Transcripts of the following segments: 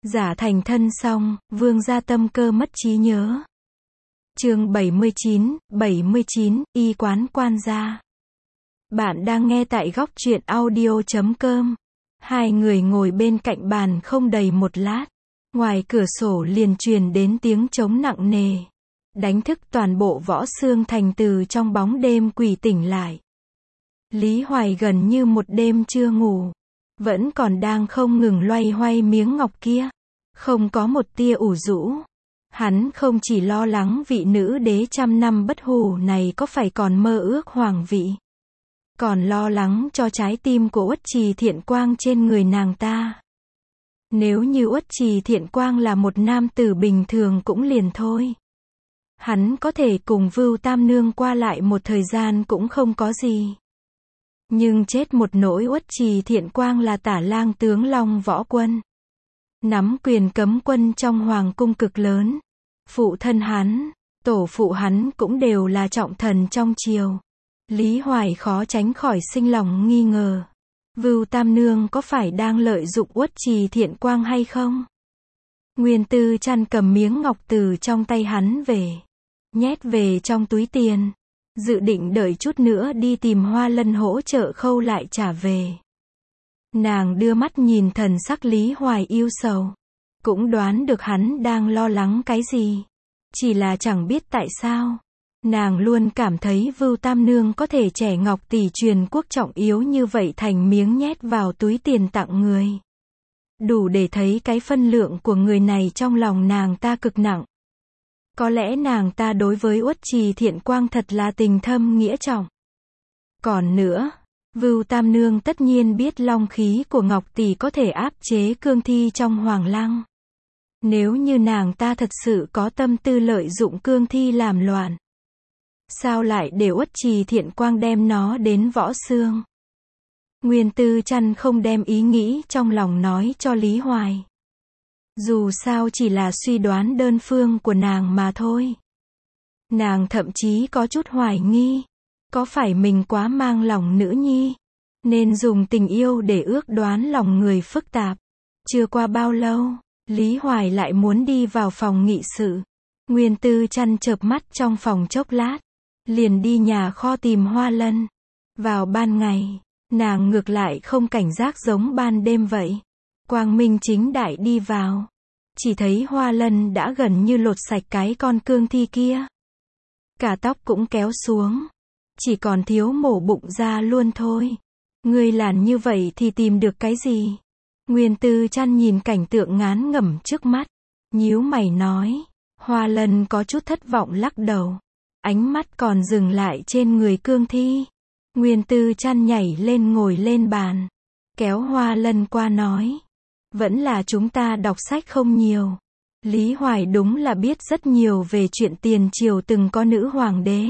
Giả thành thân xong, vương gia tâm cơ mất trí nhớ. Chương 79, y quán quan gia. Bạn đang nghe tại góc truyện audio.com. Hai người ngồi bên cạnh bàn không đầy một lát. Ngoài cửa sổ liền truyền đến tiếng trống nặng nề. Đánh thức toàn bộ Võ Xương Thành từ trong bóng đêm quỷ tỉnh lại. Lý Hoài gần như một đêm chưa ngủ. Vẫn còn đang không ngừng loay hoay miếng ngọc kia. Không có một tia ủ rũ. Hắn không chỉ lo lắng vị nữ đế trăm năm bất hủ này có phải còn mơ ước hoàng vị. Còn lo lắng cho trái tim của Uất Trì Thiện Quang trên người nàng ta. Nếu như Uất Trì Thiện Quang là một nam tử bình thường cũng liền thôi. Hắn có thể cùng Vưu Tam Nương qua lại một thời gian cũng không có gì. Nhưng chết một nỗi Uất Trì Thiện Quang là Tả Lang tướng Long Võ Quân. Nắm quyền cấm quân trong hoàng cung cực lớn. Phụ thân hắn, tổ phụ hắn cũng đều là trọng thần trong triều. Lý Hoài khó tránh khỏi sinh lòng nghi ngờ. Vưu Tam Nương có phải đang lợi dụng Uất Trì Thiện Quang hay không? Nguyên Tư Trăn cầm miếng ngọc từ trong tay hắn về. Nhét về trong túi tiền. Dự định đợi chút nữa đi tìm Hoa Lân hỗ trợ khâu lại trả về. Nàng đưa mắt nhìn thần sắc Lý Hoài yêu sầu. Cũng đoán được hắn đang lo lắng cái gì. Chỉ là chẳng biết tại sao. Nàng luôn cảm thấy Vưu Tam Nương có thể trẻ ngọc tỷ truyền quốc trọng yếu như vậy thành miếng nhét vào túi tiền tặng người. Đủ để thấy cái phân lượng của người này trong lòng nàng ta cực nặng. Có lẽ nàng ta đối với Uất Trì Thiện Quang thật là tình thâm nghĩa trọng. Còn nữa, Vưu Tam Nương tất nhiên biết long khí của Ngọc Tỷ có thể áp chế cương thi trong hoàng lăng. Nếu như nàng ta thật sự có tâm tư lợi dụng cương thi làm loạn, sao lại để Uất Trì Thiện Quang đem nó đến Võ Xương? Nguyên Tư Trăn không đem ý nghĩ trong lòng nói cho Lý Hoài. Dù sao chỉ là suy đoán đơn phương của nàng mà thôi. Nàng thậm chí có chút hoài nghi. Có phải mình quá mang lòng nữ nhi, nên dùng tình yêu để ước đoán lòng người phức tạp. Chưa qua bao lâu, Lý Hoài lại muốn đi vào phòng nghị sự. Nguyên Tư Trăn chợp mắt trong phòng chốc lát. Liền đi nhà kho tìm Hoa Lân. Vào ban ngày, nàng ngược lại không cảnh giác giống ban đêm vậy. Quang minh chính đại đi vào. Chỉ thấy Hoa Lân đã gần như lột sạch cái con cương thi kia. Cả tóc cũng kéo xuống. Chỉ còn thiếu mổ bụng ra luôn thôi. Ngươi làm như vậy thì tìm được cái gì? Nguyên Tư Trăn nhìn cảnh tượng ngán ngẩm trước mắt. Nhíu mày nói. Hoa Lân có chút thất vọng lắc đầu. Ánh mắt còn dừng lại trên người cương thi. Nguyên Tư Trăn nhảy lên ngồi lên bàn. Kéo Hoa Lân qua nói. Vẫn là chúng ta đọc sách không nhiều. Lý Hoài đúng là biết rất nhiều về chuyện tiền triều từng có nữ hoàng đế.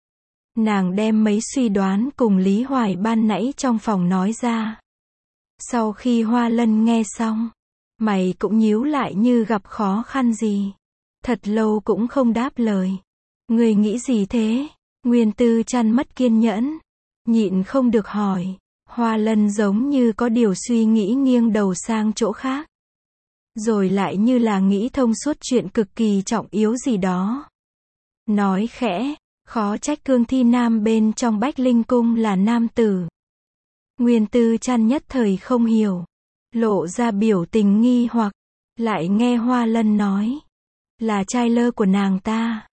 Nàng đem mấy suy đoán cùng Lý Hoài ban nãy trong phòng nói ra. Sau khi Hoa Lân nghe xong, mày cũng nhíu lại như gặp khó khăn gì. Thật lâu cũng không đáp lời. Người nghĩ gì thế? Nguyên Tư Trăn mất kiên nhẫn. Nhịn không được hỏi. Hoa Lân giống như có điều suy nghĩ nghiêng đầu sang chỗ khác. Rồi lại như là nghĩ thông suốt chuyện cực kỳ trọng yếu gì đó. Nói khẽ. Khó trách cương thi nam bên trong Bách Linh Cung là nam tử. Nguyên Tư Trăn nhất thời không hiểu. Lộ ra biểu tình nghi hoặc. Lại nghe Hoa Lân nói. Là trai lơ của nàng ta.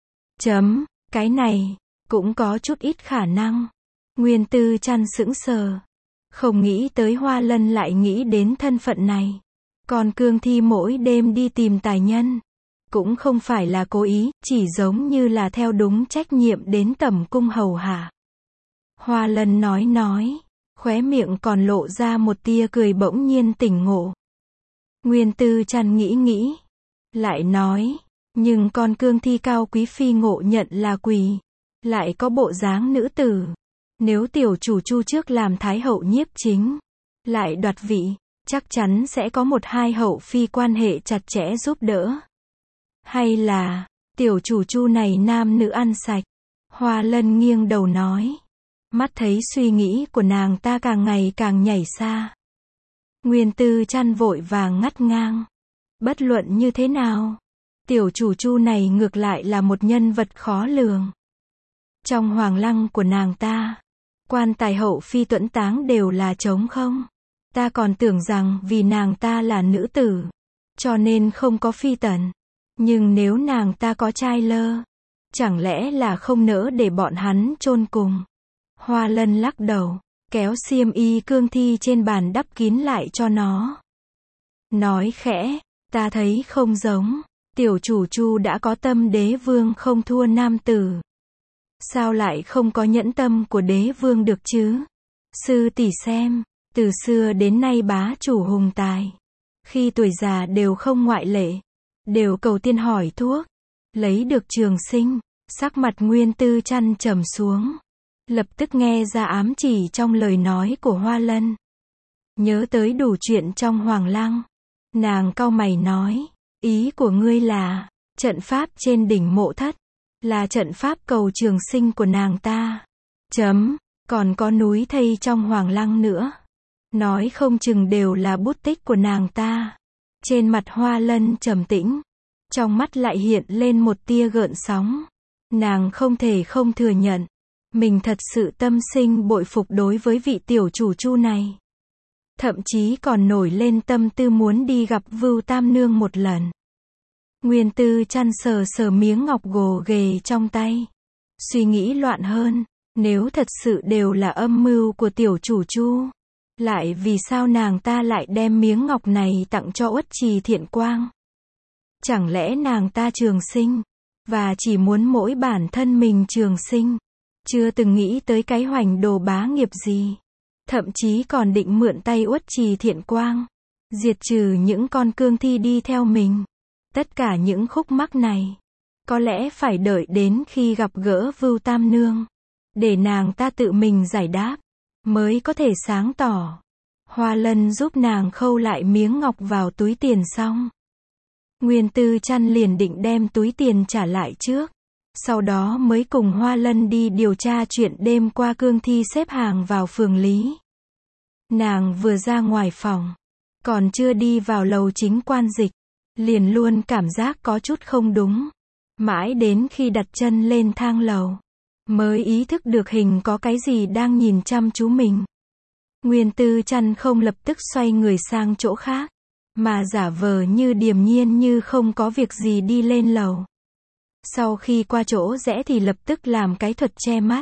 Cái này, cũng có chút ít khả năng. Nguyên Tư Trăn sững sờ. Không nghĩ tới Hoa Lân lại nghĩ đến thân phận này. Còn cương thi mỗi đêm đi tìm tài nhân. Cũng không phải là cố ý, chỉ giống như là theo đúng trách nhiệm đến tẩm cung hầu hạ. Hoa Lân nói, khóe miệng còn lộ ra một tia cười bỗng nhiên tỉnh ngộ. Nguyên Tư Trăn nghĩ, lại nói, nhưng con cương thi cao quý phi ngộ nhận là quỷ, lại có bộ dáng nữ tử. Nếu tiểu chủ Chu trước làm thái hậu nhiếp chính, lại đoạt vị, chắc chắn sẽ có một hai hậu phi quan hệ chặt chẽ giúp đỡ. Hay là, tiểu chủ Chu này nam nữ ăn sạch? Hoa Lân nghiêng đầu nói. Mắt thấy suy nghĩ của nàng ta càng ngày càng nhảy xa. Nguyên Tư Trăn vội vàng ngắt ngang. Bất luận như thế nào, tiểu chủ Chu này ngược lại là một nhân vật khó lường. Trong hoàng lăng của nàng ta, quan tài hậu phi tuẫn táng đều là trống không. Ta còn tưởng rằng vì nàng ta là nữ tử, cho nên không có phi tần. Nhưng nếu nàng ta có trai lơ, chẳng lẽ là không nỡ để bọn hắn chôn cùng. Hoa Lân lắc đầu, kéo xiêm y cương thi trên bàn đắp kín lại cho nó. Nói khẽ, ta thấy không giống, tiểu chủ Chu đã có tâm đế vương không thua nam tử. Sao lại không có nhẫn tâm của đế vương được chứ? Sư tỷ xem, từ xưa đến nay bá chủ hùng tài, khi tuổi già đều không ngoại lệ, đều cầu tiên hỏi thuốc, lấy được trường sinh. Sắc mặt Nguyên Tư Trăn trầm xuống, lập tức nghe ra ám chỉ trong lời nói của Hoa Lân. Nhớ tới đủ chuyện trong hoàng lăng, nàng cau mày nói, ý của ngươi là, trận pháp trên đỉnh mộ thất, là trận pháp cầu trường sinh của nàng ta. Còn có núi thây trong hoàng lăng nữa. Nói không chừng đều là bút tích của nàng ta. Trên mặt Hoa Lân trầm tĩnh, trong mắt lại hiện lên một tia gợn sóng. Nàng không thể không thừa nhận, mình thật sự tâm sinh bội phục đối với vị tiểu chủ Chu này. Thậm chí còn nổi lên tâm tư muốn đi gặp Vưu Tam Nương một lần. Nguyên Tư Trăn sờ sờ miếng ngọc gồ ghề trong tay, suy nghĩ loạn hơn, nếu thật sự đều là âm mưu của tiểu chủ Chu, lại vì sao nàng ta lại đem miếng ngọc này tặng cho Uất Trì Thiện Quang? Chẳng lẽ nàng ta trường sinh, và chỉ muốn mỗi bản thân mình trường sinh, chưa từng nghĩ tới cái hoành đồ bá nghiệp gì, thậm chí còn định mượn tay Uất Trì Thiện Quang, diệt trừ những con cương thi đi theo mình. Tất cả những khúc mắc này, có lẽ phải đợi đến khi gặp gỡ Vưu Tam Nương, để nàng ta tự mình giải đáp, mới có thể sáng tỏ. Hoa Lân giúp nàng khâu lại miếng ngọc vào túi tiền xong, Nguyên Tư Trăn liền định đem túi tiền trả lại trước, sau đó mới cùng Hoa Lân đi điều tra chuyện đêm qua cương thi xếp hàng vào phường Lý. Nàng vừa ra ngoài phòng, còn chưa đi vào lầu chính quan dịch, liền luôn cảm giác có chút không đúng. Mãi đến khi đặt chân lên thang lầu, mới ý thức được hình có cái gì đang nhìn chăm chú mình. Nguyên Tư Trăn không lập tức xoay người sang chỗ khác, mà giả vờ như điềm nhiên như không có việc gì đi lên lầu. Sau khi qua chỗ rẽ thì lập tức làm cái thuật che mắt,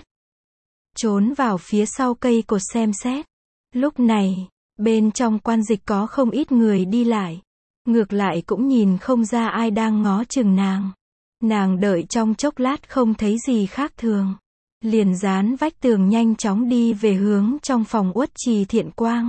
trốn vào phía sau cây cột xem xét. Lúc này, bên trong quan dịch có không ít người đi lại. Ngược lại cũng nhìn không ra ai đang ngó chừng nàng. Nàng đợi trong chốc lát không thấy gì khác thường, liền dán vách tường nhanh chóng đi về hướng trong phòng Uất Trì Thiện Quang.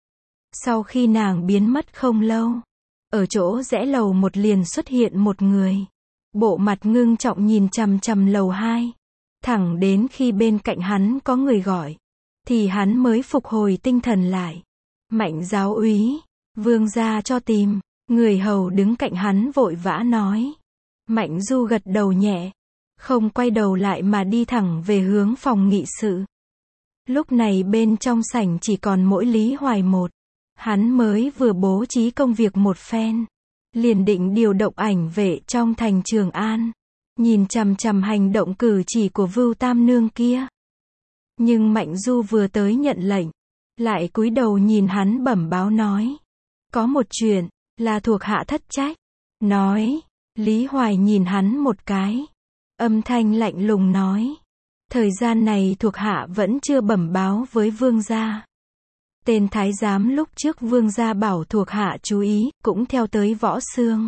Sau khi nàng biến mất không lâu, ở chỗ rẽ lầu một liền xuất hiện một người. Bộ mặt ngưng trọng nhìn chằm chằm lầu 2. Thẳng đến khi bên cạnh hắn có người gọi, thì hắn mới phục hồi tinh thần lại. Mạnh giáo úy, vương gia cho tìm. Người hầu đứng cạnh hắn vội vã nói. Mạnh Du gật đầu nhẹ, không quay đầu lại mà đi thẳng về hướng phòng nghị sự. Lúc này bên trong sảnh chỉ còn mỗi Lý Hoài một. Hắn mới vừa bố trí công việc một phen, liền định điều động ảnh vệ trong thành Trường An, nhìn chằm chằm hành động cử chỉ của Vưu Tam Nương kia. Nhưng Mạnh Du vừa tới nhận lệnh, lại cúi đầu nhìn hắn bẩm báo nói. Có một chuyện, là thuộc hạ thất trách. Nói, Lý Hoài nhìn hắn một cái, âm thanh lạnh lùng nói. Thời gian này thuộc hạ vẫn chưa bẩm báo với vương gia. Tên thái giám lúc trước vương gia bảo thuộc hạ chú ý, cũng theo tới Võ Xương.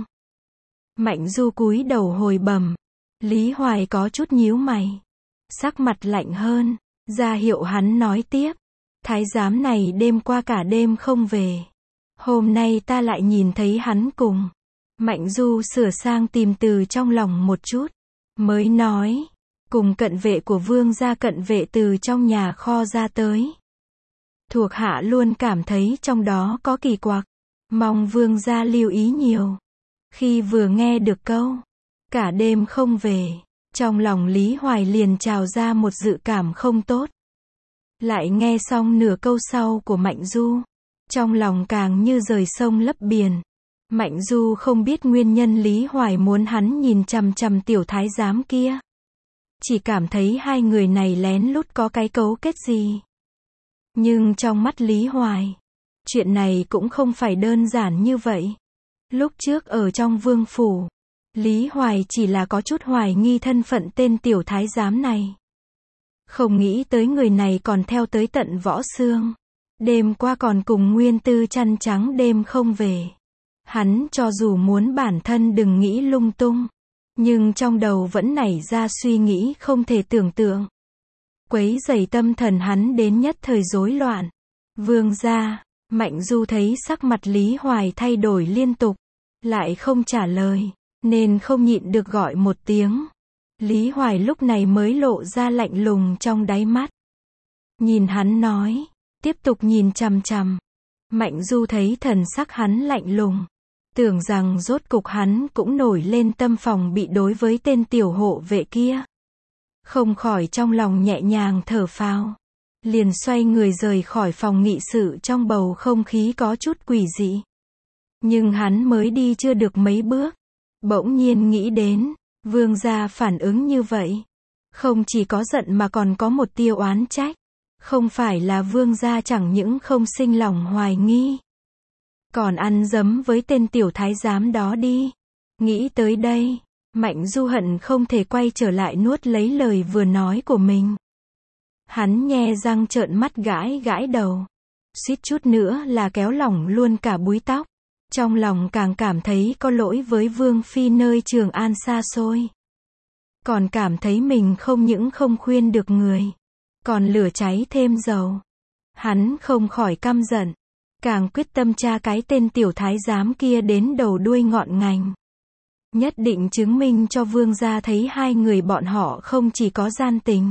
Mạnh Du cúi đầu hồi bẩm. Lý Hoài có chút nhíu mày, sắc mặt lạnh hơn, ra hiệu hắn nói tiếp. Thái giám này đêm qua cả đêm không về. Hôm nay ta lại nhìn thấy hắn cùng. Mạnh Du sửa sang tìm từ trong lòng một chút, mới nói. Cùng cận vệ của vương gia cận vệ từ trong nhà kho ra tới. Thuộc hạ luôn cảm thấy trong đó có kỳ quặc, mong vương gia lưu ý nhiều. Khi vừa nghe được câu, cả đêm không về, trong lòng Lý Hoài liền trào ra một dự cảm không tốt. Lại nghe xong nửa câu sau của Mạnh Du, trong lòng càng như rời sông lấp biển. Mạnh Du không biết nguyên nhân Lý Hoài muốn hắn nhìn chằm chằm tiểu thái giám kia. Chỉ cảm thấy hai người này lén lút có cái cấu kết gì. Nhưng trong mắt Lý Hoài, chuyện này cũng không phải đơn giản như vậy. Lúc trước ở trong vương phủ, Lý Hoài chỉ là có chút hoài nghi thân phận tên tiểu thái giám này. Không nghĩ tới người này còn theo tới tận Võ Xương. Đêm qua còn cùng Nguyên Tư chăn trắng đêm không về. Hắn cho dù muốn bản thân đừng nghĩ lung tung, nhưng trong đầu vẫn nảy ra suy nghĩ không thể tưởng tượng. Quấy rầy tâm thần hắn đến nhất thời rối loạn. Vương gia, Mạnh Du thấy sắc mặt Lý Hoài thay đổi liên tục, lại không trả lời, nên không nhịn được gọi một tiếng. Lý Hoài lúc này mới lộ ra lạnh lùng trong đáy mắt. Nhìn hắn nói, tiếp tục nhìn chằm chằm. Mạnh Du thấy thần sắc hắn lạnh lùng, tưởng rằng rốt cục hắn cũng nổi lên tâm phòng bị đối với tên tiểu hộ vệ kia. Không khỏi trong lòng nhẹ nhàng thở phào, liền xoay người rời khỏi phòng nghị sự trong bầu không khí có chút quỷ dị. Nhưng hắn mới đi chưa được mấy bước, bỗng nhiên nghĩ đến, vương gia phản ứng như vậy, không chỉ có giận mà còn có một tia oán trách. Không phải là vương gia chẳng những không sinh lòng hoài nghi, còn ăn dấm với tên tiểu thái giám đó đi. Nghĩ tới đây, Mạnh Du hận không thể quay trở lại nuốt lấy lời vừa nói của mình. Hắn nhe răng trợn mắt gãi gãi đầu, suýt chút nữa là kéo lỏng luôn cả búi tóc. Trong lòng càng cảm thấy có lỗi với Vương Phi nơi Trường An xa xôi. Còn cảm thấy mình không những không khuyên được người, còn lửa cháy thêm dầu. Hắn không khỏi căm giận, càng quyết tâm tra cái tên tiểu thái giám kia đến đầu đuôi ngọn ngành. Nhất định chứng minh cho vương gia thấy hai người bọn họ không chỉ có gian tình,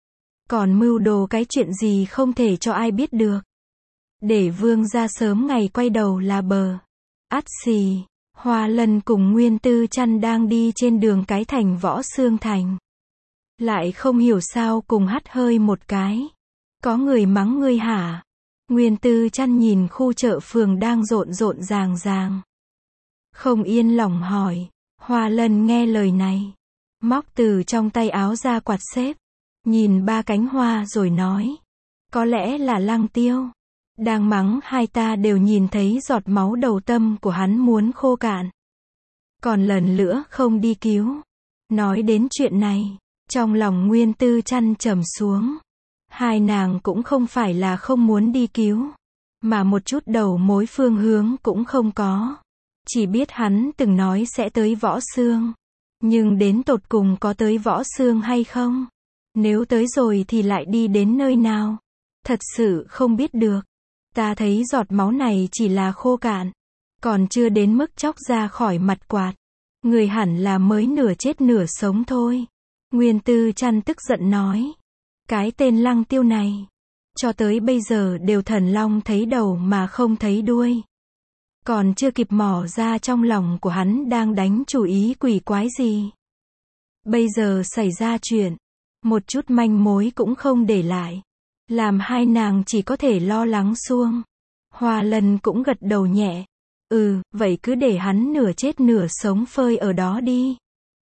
còn mưu đồ cái chuyện gì không thể cho ai biết được. Để vương gia sớm ngày quay đầu là bờ. Ắt xì, Hoa Lân cùng Nguyên Tư Chăn đang đi trên đường cái thành Võ Xương Thành. Lại không hiểu sao cùng hắt hơi một cái. Có người mắng ngươi hả? Nguyên Tư Chăn nhìn khu chợ phường đang rộn rộn ràng ràng, không yên lòng hỏi. Hoa Lân nghe lời này, móc từ trong tay áo ra quạt xếp, nhìn ba cánh hoa rồi nói. Có lẽ là Lăng Tiêu. Đang mắng hai ta đều nhìn thấy giọt máu đầu tâm của hắn muốn khô cạn. Còn lần nữa không đi cứu. Nói đến chuyện này, trong lòng Nguyên Tư Chăn trầm xuống. Hai nàng cũng không phải là không muốn đi cứu, mà một chút đầu mối phương hướng cũng không có. Chỉ biết hắn từng nói sẽ tới Võ Xương. Nhưng đến tột cùng có tới Võ Xương hay không? Nếu tới rồi thì lại đi đến nơi nào? Thật sự không biết được. Ta thấy giọt máu này chỉ là khô cạn, còn chưa đến mức chóc ra khỏi mặt quạt. Người hẳn là mới nửa chết nửa sống thôi. Nguyên Tư Chăn tức giận nói. Cái tên Lăng Tiêu này, cho tới bây giờ đều thần long thấy đầu mà không thấy đuôi. Còn chưa kịp mò ra trong lòng của hắn đang đánh chủ ý quỷ quái gì. Bây giờ xảy ra chuyện, một chút manh mối cũng không để lại, làm hai nàng chỉ có thể lo lắng suông. Hoa Lân cũng gật đầu nhẹ. Vậy cứ để hắn nửa chết nửa sống phơi ở đó đi.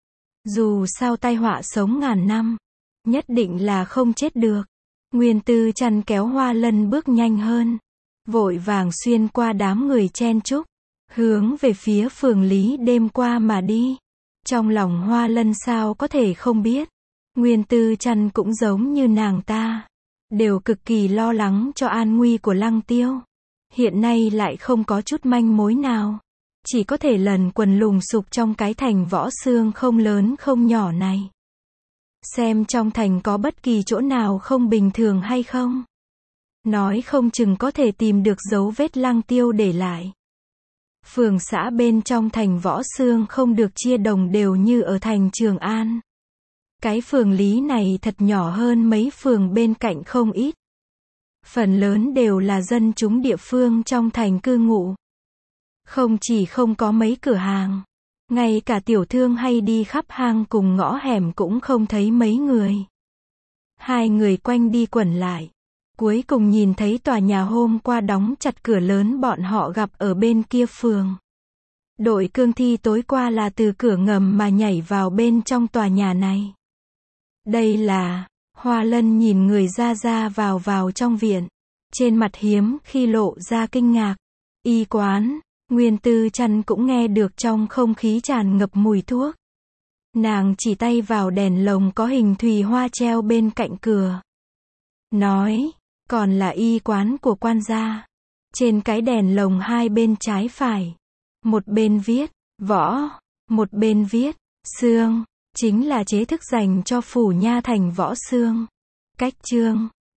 Dù sao tai họa sống ngàn năm, nhất định là không chết được. Nguyên Tư Chăn kéo Hoa Lân bước nhanh hơn, vội vàng xuyên qua đám người chen chúc, hướng về phía phường Lý đêm qua mà đi. Trong lòng Hoa Lân sao có thể không biết, Nguyên Tư Chăn cũng giống như nàng ta, đều cực kỳ lo lắng cho an nguy của Lăng Tiêu. Hiện nay lại không có chút manh mối nào, chỉ có thể lần quần lùng sục trong cái thành Võ Xương không lớn không nhỏ này. Xem trong thành có bất kỳ chỗ nào không bình thường hay không. Nói không chừng có thể tìm được dấu vết Lăng Tiêu để lại. Phường xã bên trong thành Võ Xương không được chia đồng đều như ở thành Trường An. Cái phường Lý này thật nhỏ hơn mấy phường bên cạnh không ít. Phần lớn đều là dân chúng địa phương trong thành cư ngụ. Không chỉ không có mấy cửa hàng, ngay cả tiểu thương hay đi khắp hang cùng ngõ hẻm cũng không thấy mấy người. Hai người quanh đi quẩn lại, cuối cùng nhìn thấy tòa nhà hôm qua đóng chặt cửa lớn bọn họ gặp ở bên kia phường. Đội cương thi tối qua là từ cửa ngầm mà nhảy vào bên trong tòa nhà này. Đây là... Hoa Lân nhìn người ra vào trong viện. Trên mặt hiếm khi lộ ra kinh ngạc. Y quán, Nguyên Tư Trăn cũng nghe được trong không khí tràn ngập mùi thuốc. Nàng chỉ tay vào đèn lồng có hình thùy hoa treo bên cạnh cửa. Nói, còn là y quán của quan gia. Trên cái đèn lồng hai bên trái phải. Một bên viết, võ, một bên viết, xương. Chính là chế thức dành cho phủ nha thành võ xương. Cách chương